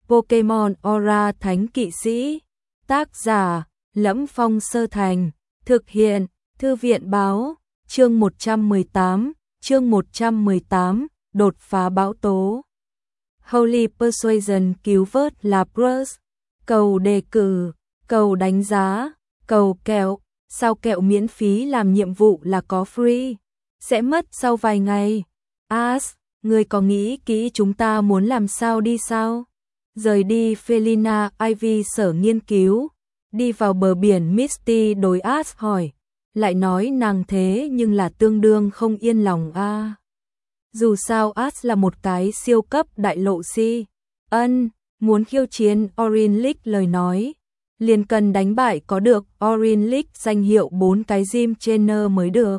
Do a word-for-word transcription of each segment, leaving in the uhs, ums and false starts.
Pokemon Aura Thánh Kỵ Sĩ. Tác giả: Lẫm Phong Sơ Thành. Thực hiện: Thư viện Báo. Chương một trăm mười tám, chương một trăm mười tám, đột phá bão tố. Holy Persuasion cứu vớt Lapras. Cầu đề cử, cầu đánh giá, cầu kẹo. Sao kẹo miễn phí làm nhiệm vụ là có free, sẽ mất sau vài ngày. Ash, người có nghĩ kỹ chúng ta muốn làm sao đi sao? Rời đi Felina Ivy sở nghiên cứu, đi vào bờ biển Misty đối Ash hỏi, lại nói nàng thế nhưng là tương đương không yên lòng a. À. Dù sao Ash là một cái siêu cấp đại lộ si. Ân, muốn khiêu chiến Orange League lời nói, liền cần đánh bại có được Orange League danh hiệu bốn cái gym trainer mới được.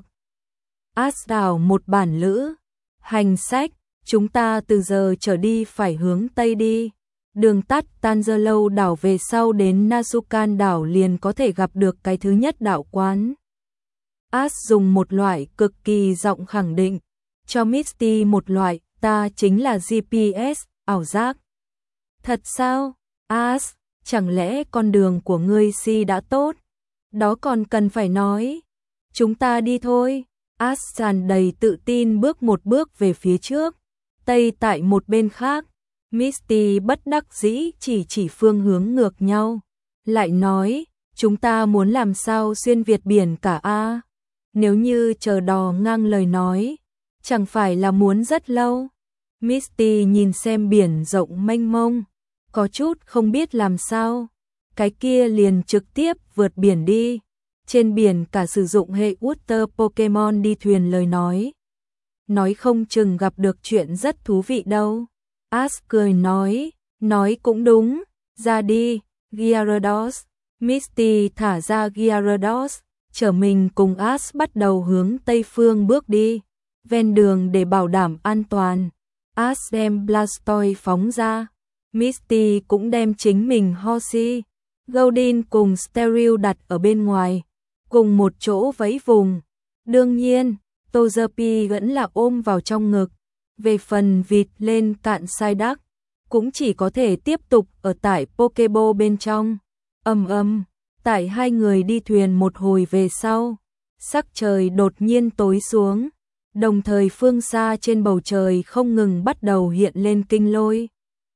Ash đảo một bản lữ. Hành sách, chúng ta từ giờ trở đi phải hướng Tây đi. Đường tắt Tangerlo đảo về sau đến Nasukan đảo liền có thể gặp được cái thứ nhất đạo quán. Ash dùng một loại cực kỳ giọng khẳng định, cho Misty một loại, ta chính là giê pê ét, ảo giác. Thật sao? Ash, chẳng lẽ con đường của ngươi si đã tốt? Đó còn cần phải nói. Chúng ta đi thôi. Ash tràn đầy tự tin bước một bước về phía trước. Tây tại một bên khác, Misty bất đắc dĩ chỉ chỉ phương hướng ngược nhau. Lại nói, chúng ta muốn làm sao xuyên Việt biển cả a? Nếu như chờ đò ngang lời nói, chẳng phải là muốn rất lâu. Misty nhìn xem biển rộng mênh mông, có chút không biết làm sao. Cái kia liền trực tiếp vượt biển đi. Trên biển cả sử dụng hệ Water Pokemon đi thuyền lời nói. Nói không chừng gặp được chuyện rất thú vị đâu. Ash cười nói, nói cũng đúng, ra đi, Gyarados. Misty thả ra Gyarados, chở mình cùng Ash bắt đầu hướng Tây phương bước đi. Ven đường để bảo đảm an toàn, Ash đem Blastoise phóng ra. Misty cũng đem chính mình Horsea, Goldeen cùng Stereo đặt ở bên ngoài, cùng một chỗ vẫy vùng. Đương nhiên, Togepi vẫn là ôm vào trong ngực. Về phần vịt lên cạn Psyduck, cũng chỉ có thể tiếp tục ở tại Pokeball bên trong. Ầm ầm, tại hai người đi thuyền một hồi về sau, sắc trời đột nhiên tối xuống, đồng thời phương xa trên bầu trời không ngừng bắt đầu hiện lên kinh lôi.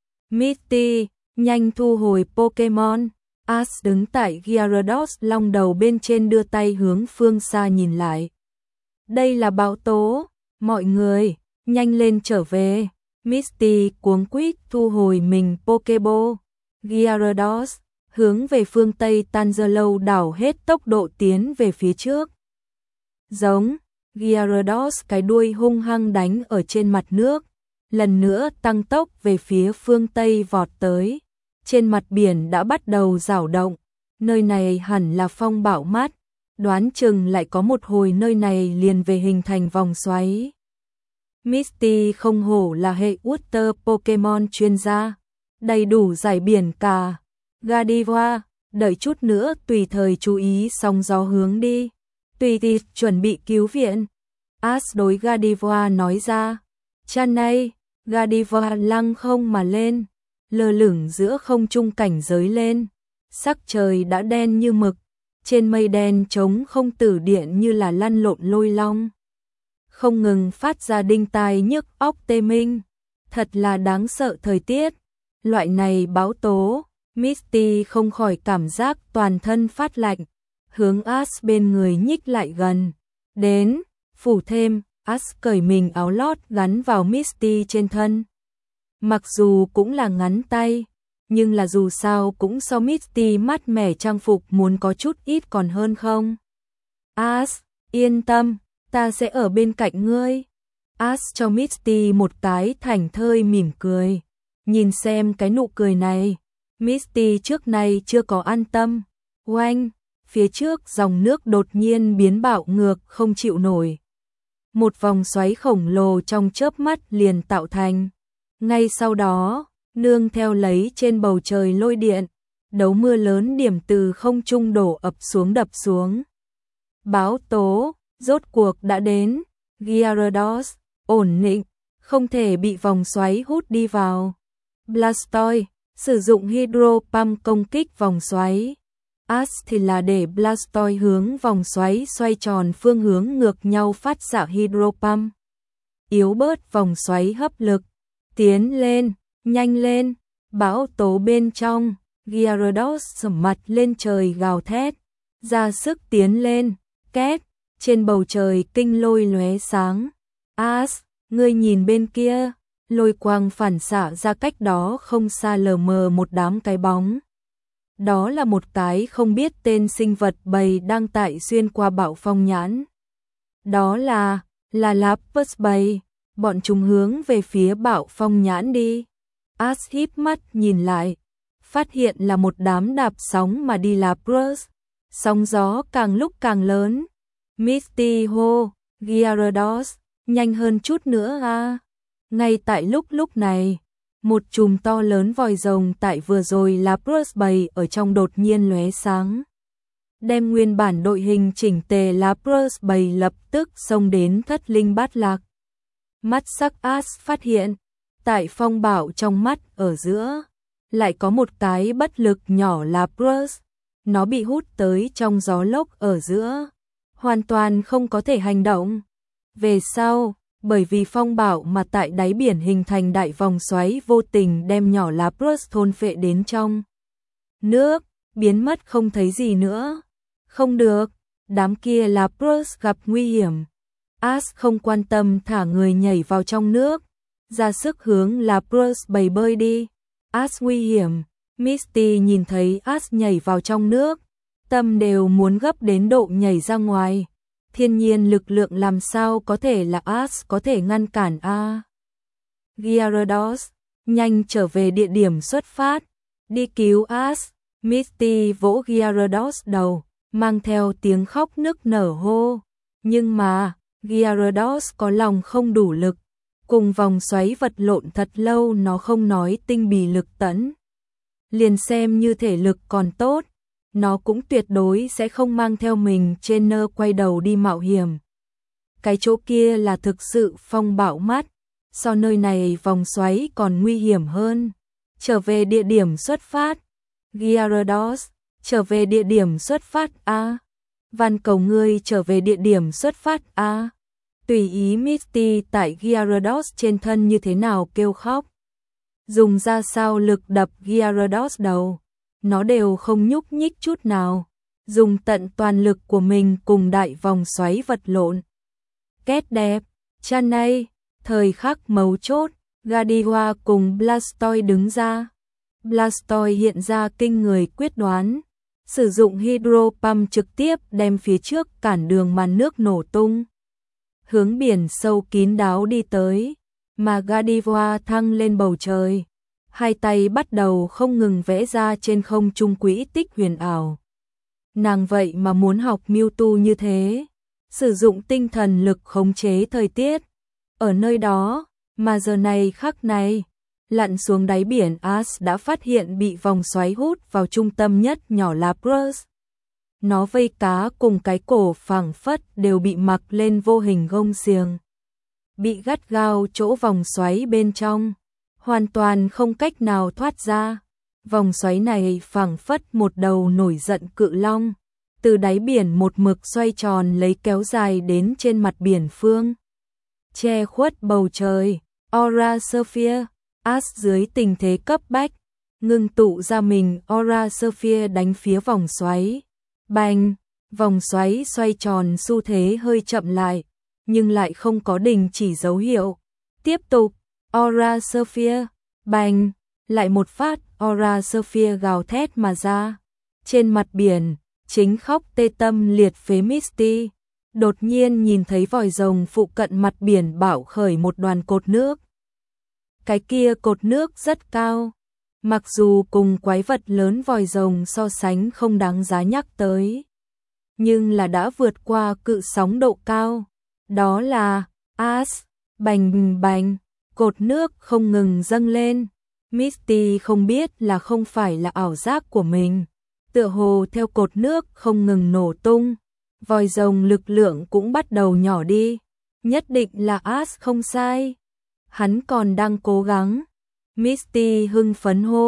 Misty, nhanh thu hồi Pokemon. Ash đứng tại Gyarados long đầu bên trên đưa tay hướng phương xa nhìn lại. Đây là bão tố, mọi người, nhanh lên trở về. Misty cuống quýt thu hồi mình Pokeball. Gyarados hướng về phương Tây Tangerlo đảo hết tốc độ tiến về phía trước. Giống, Gyarados cái đuôi hung hăng đánh ở trên mặt nước, lần nữa tăng tốc về phía phương Tây vọt tới. Trên mặt biển đã bắt đầu dao động, nơi này hẳn là phong bão mát, đoán chừng lại có một hồi nơi này liền về hình thành vòng xoáy. Misty không hổ là hệ Water Pokemon chuyên gia, đầy đủ giải biển cả. Gardevoir, đợi chút nữa tùy thời chú ý sóng gió hướng đi, tùy thì chuẩn bị cứu viện. Ash đối Gardevoir nói ra. Chan này, Gardevoir lăng không mà lên, lơ lửng giữa không trung cảnh giới lên. Sắc trời đã đen như mực, trên mây đen trống không tử điện như là lăn lộn lôi long, không ngừng phát ra đinh tai nhức óc tê minh. Thật là đáng sợ thời tiết. Loại này bão tố, Misty không khỏi cảm giác toàn thân phát lạnh, hướng Ash bên người nhích lại gần. Đến, phủ thêm. Ash cởi mình áo lót gắn vào Misty trên thân. Mặc dù cũng là ngắn tay, nhưng là dù sao cũng so Misty mát mẻ trang phục muốn có chút ít còn hơn không. Ash, yên tâm, ta sẽ ở bên cạnh ngươi. Ash cho Misty một cái thảnh thơi mỉm cười. Nhìn xem cái nụ cười này, Misty trước nay chưa có an tâm. Oanh, phía trước dòng nước đột nhiên biến bạo ngược không chịu nổi. Một vòng xoáy khổng lồ trong chớp mắt liền tạo thành. Ngay sau đó, nương theo lấy trên bầu trời lôi điện, đấu mưa lớn điểm từ không trung đổ ập xuống đập xuống. Bão tố, rốt cuộc đã đến. Gyarados, ổn định, không thể bị vòng xoáy hút đi vào. Blastoise, sử dụng Hydro Pump công kích vòng xoáy. Ash thì là để Blastoise hướng vòng xoáy xoay tròn phương hướng ngược nhau phát xạ Hydro Pump. Yếu bớt vòng xoáy hấp lực. Tiến lên, nhanh lên, bão tố bên trong. Gyarados sầm mặt lên trời gào thét, ra sức tiến lên, két, trên bầu trời kinh lôi lóe sáng. Ash, ngươi nhìn bên kia, lôi quang phản xạ ra cách đó không xa lờ mờ một đám cái bóng. Đó là một cái không biết tên sinh vật bầy đang tại xuyên qua bạo phong nhãn. Đó là, là Lapras bầy, bọn chúng hướng về phía bạo phong nhãn đi. Ash híp mắt nhìn lại, phát hiện là một đám đạp sóng mà đi Lapras. Sóng gió càng lúc càng lớn. Misty hô, Gyarados, nhanh hơn chút nữa a. À. Ngay tại lúc lúc này, một chùm to lớn vòi rồng tại vừa rồi Lapras bầy ở trong đột nhiên lóe sáng. Đem nguyên bản đội hình chỉnh tề Lapras bầy lập tức xông đến thất linh bát lạc. Mắt sắc Ash phát hiện, tại phong bạo trong mắt ở giữa, lại có một cái bất lực nhỏ Lapras. Nó bị hút tới trong gió lốc ở giữa, hoàn toàn không có thể hành động. Về sau, bởi vì phong bạo mà tại đáy biển hình thành đại vòng xoáy vô tình đem nhỏ Lapras thôn phệ đến trong nước, biến mất không thấy gì nữa. Không được, đám kia Lapras gặp nguy hiểm. Ash không quan tâm thả người nhảy vào trong nước, ra sức hướng Lapras bầy bơi đi. Ash nguy hiểm. Misty nhìn thấy Ash nhảy vào trong nước, tâm đều muốn gấp đến độ nhảy ra ngoài. Thiên nhiên lực lượng làm sao có thể là Ash có thể ngăn cản a? À? Gyarados, nhanh trở về địa điểm xuất phát, đi cứu Ash. Misty vỗ Gyarados đầu, mang theo tiếng khóc nức nở hô. Nhưng mà, Gyarados có lòng không đủ lực, cùng vòng xoáy vật lộn thật lâu nó không nói tinh bì lực tẫn. Liền xem như thể lực còn tốt, nó cũng tuyệt đối sẽ không mang theo mình trên nơ quay đầu đi mạo hiểm. Cái chỗ kia là thực sự phong bạo mắt, so nơi này vòng xoáy còn nguy hiểm hơn. Trở về địa điểm xuất phát. Gyarados, trở về địa điểm xuất phát a. À. Van cầu ngươi trở về địa điểm xuất phát a. À. Tùy ý Misty tại Gyarados trên thân như thế nào kêu khóc. Dùng ra sao lực đập Gyarados đầu, nó đều không nhúc nhích chút nào. Dùng tận toàn lực của mình cùng đại vòng xoáy vật lộn. Kết đẹp, Chanay, thời khắc mấu chốt, Gardevoir cùng Blastoise đứng ra. Blastoise hiện ra kinh người quyết đoán, sử dụng Hydro Pump trực tiếp đem phía trước cản đường màn nước nổ tung. Hướng biển sâu kín đáo đi tới, mà Gardevoir thăng lên bầu trời. Hai tay bắt đầu không ngừng vẽ ra trên không trung quỹ tích huyền ảo. Nàng vậy mà muốn học Mewtwo như thế, sử dụng tinh thần lực khống chế thời tiết. Ở nơi đó, mà giờ này khắc này, lặn xuống đáy biển Ash đã phát hiện bị vòng xoáy hút vào trung tâm nhất nhỏ Lapras. Nó vây cá cùng cái cổ phảng phất đều bị mặc lên vô hình gông xiềng. Bị gắt gao chỗ vòng xoáy bên trong, hoàn toàn không cách nào thoát ra. Vòng xoáy này phảng phất một đầu nổi giận cự long, từ đáy biển một mực xoay tròn lấy kéo dài đến trên mặt biển phương. Che khuất bầu trời, Aura Sphere, Ash dưới tình thế cấp bách, ngưng tụ ra mình Aura Sphere đánh phía vòng xoáy. Bành, vòng xoáy xoay tròn xu thế hơi chậm lại, nhưng lại không có đình chỉ dấu hiệu. Tiếp tục, Aura Sphere, bành, lại một phát Aura Sphere gào thét mà ra. Trên mặt biển, chính khóc tê tâm liệt phế Misty, đột nhiên nhìn thấy vòi rồng phụ cận mặt biển bạo khởi một đoàn cột nước. Cái kia cột nước rất cao, mặc dù cùng quái vật lớn vòi rồng so sánh không đáng giá nhắc tới, nhưng là đã vượt qua cự sóng độ cao. Đó là Ash, bành bành, cột nước không ngừng dâng lên. Misty không biết là không phải là ảo giác của mình, tựa hồ theo cột nước không ngừng nổ tung, vòi rồng lực lượng cũng bắt đầu nhỏ đi. Nhất định là Ash không sai, hắn còn đang cố gắng. Misty hưng phấn hô,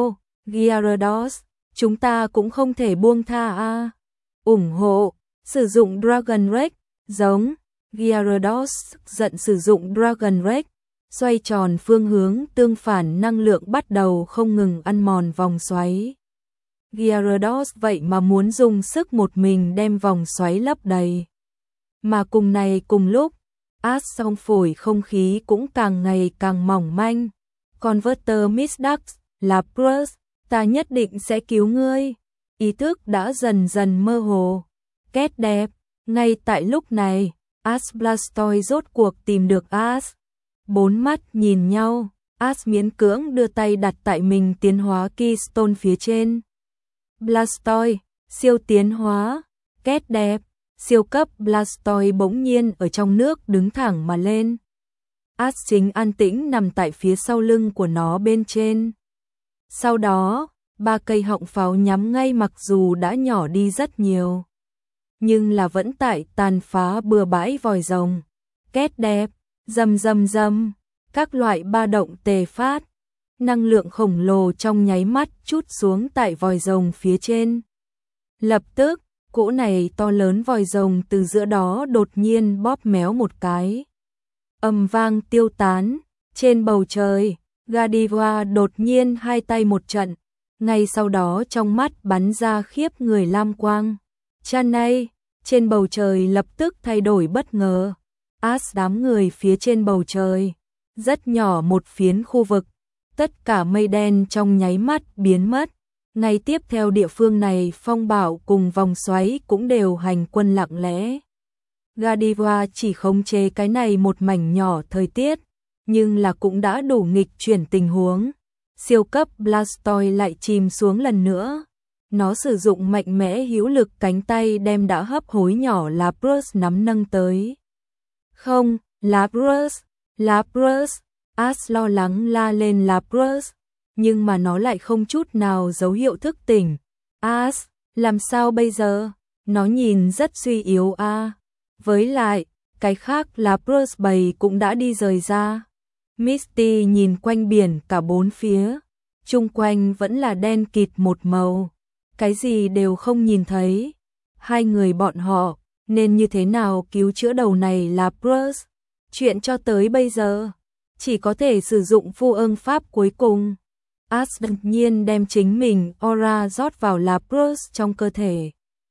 Gyarados, chúng ta cũng không thể buông tha a. Ủng hộ, sử dụng Dragon Rage, giống. Gyarados giận sử dụng Dragon Rage, xoay tròn phương hướng tương phản năng lượng bắt đầu không ngừng ăn mòn vòng xoáy. Gyarados vậy mà muốn dùng sức một mình đem vòng xoáy lấp đầy. Mà cùng này cùng lúc, át song phổi không khí cũng càng ngày càng mỏng manh. Converter Misdax, Lapras, ta nhất định sẽ cứu ngươi. Ý thức đã dần dần mơ hồ. Két đẹp, ngay tại lúc này, Ash Blastoise rốt cuộc tìm được Ash. Bốn mắt nhìn nhau, Ash miễn cưỡng đưa tay đặt tại mình tiến hóa Keystone phía trên. Blastoise, siêu tiến hóa, két đẹp, siêu cấp Blastoise bỗng nhiên ở trong nước đứng thẳng mà lên. Ash chính an tĩnh nằm tại phía sau lưng của nó bên trên. Sau đó, ba cây họng pháo nhắm ngay mặc dù đã nhỏ đi rất nhiều, nhưng là vẫn tại tàn phá bừa bãi vòi rồng. Két đẹp, rầm rầm rầm, các loại ba động tề phát, năng lượng khổng lồ trong nháy mắt trút xuống tại vòi rồng phía trên. Lập tức, cỗ này to lớn vòi rồng từ giữa đó đột nhiên bóp méo một cái. Âm vang tiêu tán, trên bầu trời, Godiva đột nhiên hai tay một trận, ngay sau đó trong mắt bắn ra khiếp người lam quang. Chanay, trên bầu trời lập tức thay đổi bất ngờ. Ash đám người phía trên bầu trời, rất nhỏ một phiến khu vực, tất cả mây đen trong nháy mắt biến mất. Ngay tiếp theo địa phương này phong bạo cùng vòng xoáy cũng đều hành quân lặng lẽ. Godiva chỉ khống chế cái này một mảnh nhỏ thời tiết, nhưng là cũng đã đủ nghịch chuyển tình huống. Siêu cấp Blastoise lại chìm xuống lần nữa. Nó sử dụng mạnh mẽ hữu lực cánh tay đem đã hấp hối nhỏ Lapras nắm nâng tới. Không, Lapras, Lapras, Ash lo lắng la lên Lapras, nhưng mà nó lại không chút nào dấu hiệu thức tỉnh. Ash, làm sao bây giờ? Nó nhìn rất suy yếu a. À. Với lại, cái khác Lapras bầy cũng đã đi rời ra. Misty nhìn quanh biển cả bốn phía, chung quanh vẫn là đen kịt một màu, cái gì đều không nhìn thấy. Hai người bọn họ nên như thế nào cứu chữa đầu này Lapras? Chuyện cho tới bây giờ chỉ có thể sử dụng phu ưng pháp cuối cùng. Ash đột nhiên đem chính mình aura rót vào Lapras trong cơ thể.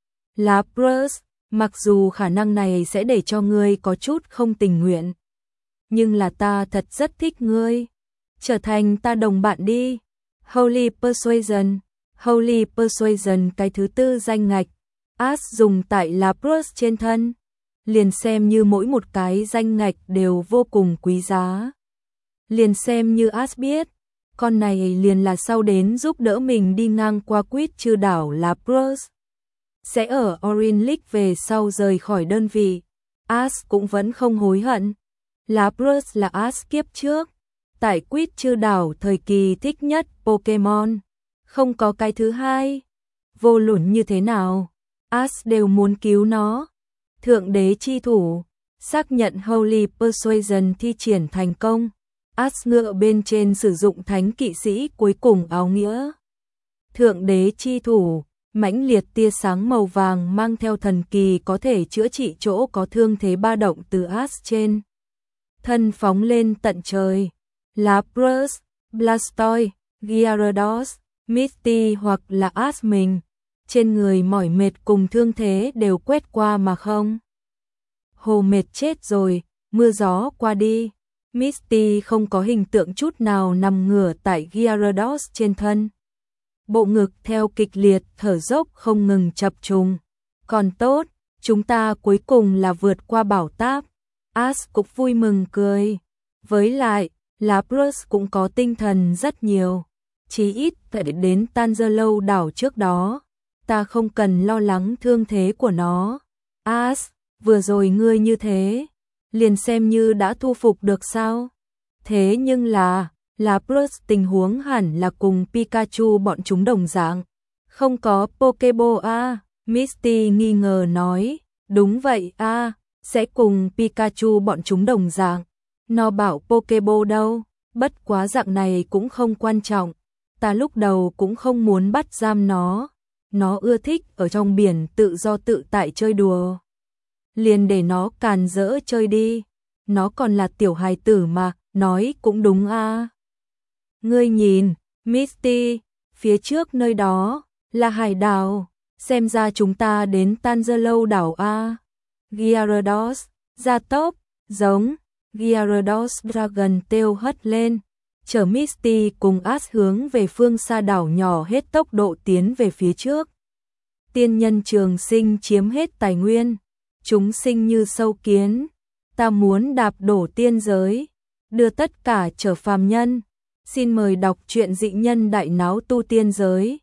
Lapras, mặc dù khả năng này sẽ để cho ngươi có chút không tình nguyện, nhưng là ta thật rất thích ngươi. Trở thành ta đồng bạn đi. Holy Persuasion, Holy Persuasion cái thứ tư danh ngạch, Ash dùng tại Lapras trên thân. Liền xem như mỗi một cái danh ngạch đều vô cùng quý giá. Liền xem như Ash biết, con này liền là sau đến giúp đỡ mình đi ngang qua quýt chư đảo Lapras. Sẽ ở Orange League về sau rời khỏi đơn vị. Ash cũng vẫn không hối hận. Lapras là Ash kiếp trước, tại quýt chư đảo thời kỳ thích nhất Pokemon, không có cái thứ hai. Vô luận như thế nào, Ash đều muốn cứu nó. Thượng đế chi thủ, xác nhận Holy Persuasion thi triển thành công. Ash ngựa bên trên sử dụng thánh kỵ sĩ cuối cùng áo nghĩa. Thượng đế chi thủ, mãnh liệt tia sáng màu vàng mang theo thần kỳ có thể chữa trị chỗ có thương thế ba động từ Ash trên thân phóng lên tận trời. Lapras, Blastoise, Gyarados, Misty hoặc là Ash mình, trên người mỏi mệt cùng thương thế đều quét qua mà không. Hồ mệt chết rồi, mưa gió qua đi. Misty không có hình tượng chút nào nằm ngửa tại Gyarados trên thân. Bộ ngực theo kịch liệt thở dốc không ngừng chập trùng. Còn tốt, chúng ta cuối cùng là vượt qua bảo táp. Ash cũng vui mừng cười. Với lại, Lapras cũng có tinh thần rất nhiều. Chí ít phải đến Tangerlo đảo trước đó, ta không cần lo lắng thương thế của nó. Ash, vừa rồi ngươi như thế, liền xem như đã thu phục được sao? Thế nhưng là, Lapras tình huống hẳn là cùng Pikachu bọn chúng đồng dạng. Không có Pokéball a? Misty nghi ngờ nói. Đúng vậy a, sẽ cùng Pikachu bọn chúng đồng dạng. Nó bảo Pokéball đâu, bất quá dạng này cũng không quan trọng. ta lúc đầu cũng không muốn bắt giam nó, nó ưa thích ở trong biển tự do tự tại chơi đùa. Liền để nó càn rỡ chơi đi, nó còn là tiểu hài tử mà, nói cũng đúng a. Ngươi nhìn, Misty, phía trước nơi đó, là hải đảo, xem ra chúng ta đến Tangerlo đảo a. Gyarados, ra tốc, giống, Gyarados Dragon Tail hất lên, chở Misty cùng Ash hướng về phương xa đảo nhỏ hết tốc độ tiến về phía trước. Tiên nhân trường sinh chiếm hết tài nguyên, chúng sinh như sâu kiến, ta muốn đạp đổ tiên giới, đưa tất cả trở phàm nhân. Xin mời đọc truyện Dị Nhân Đại Náo Tu Tiên Giới.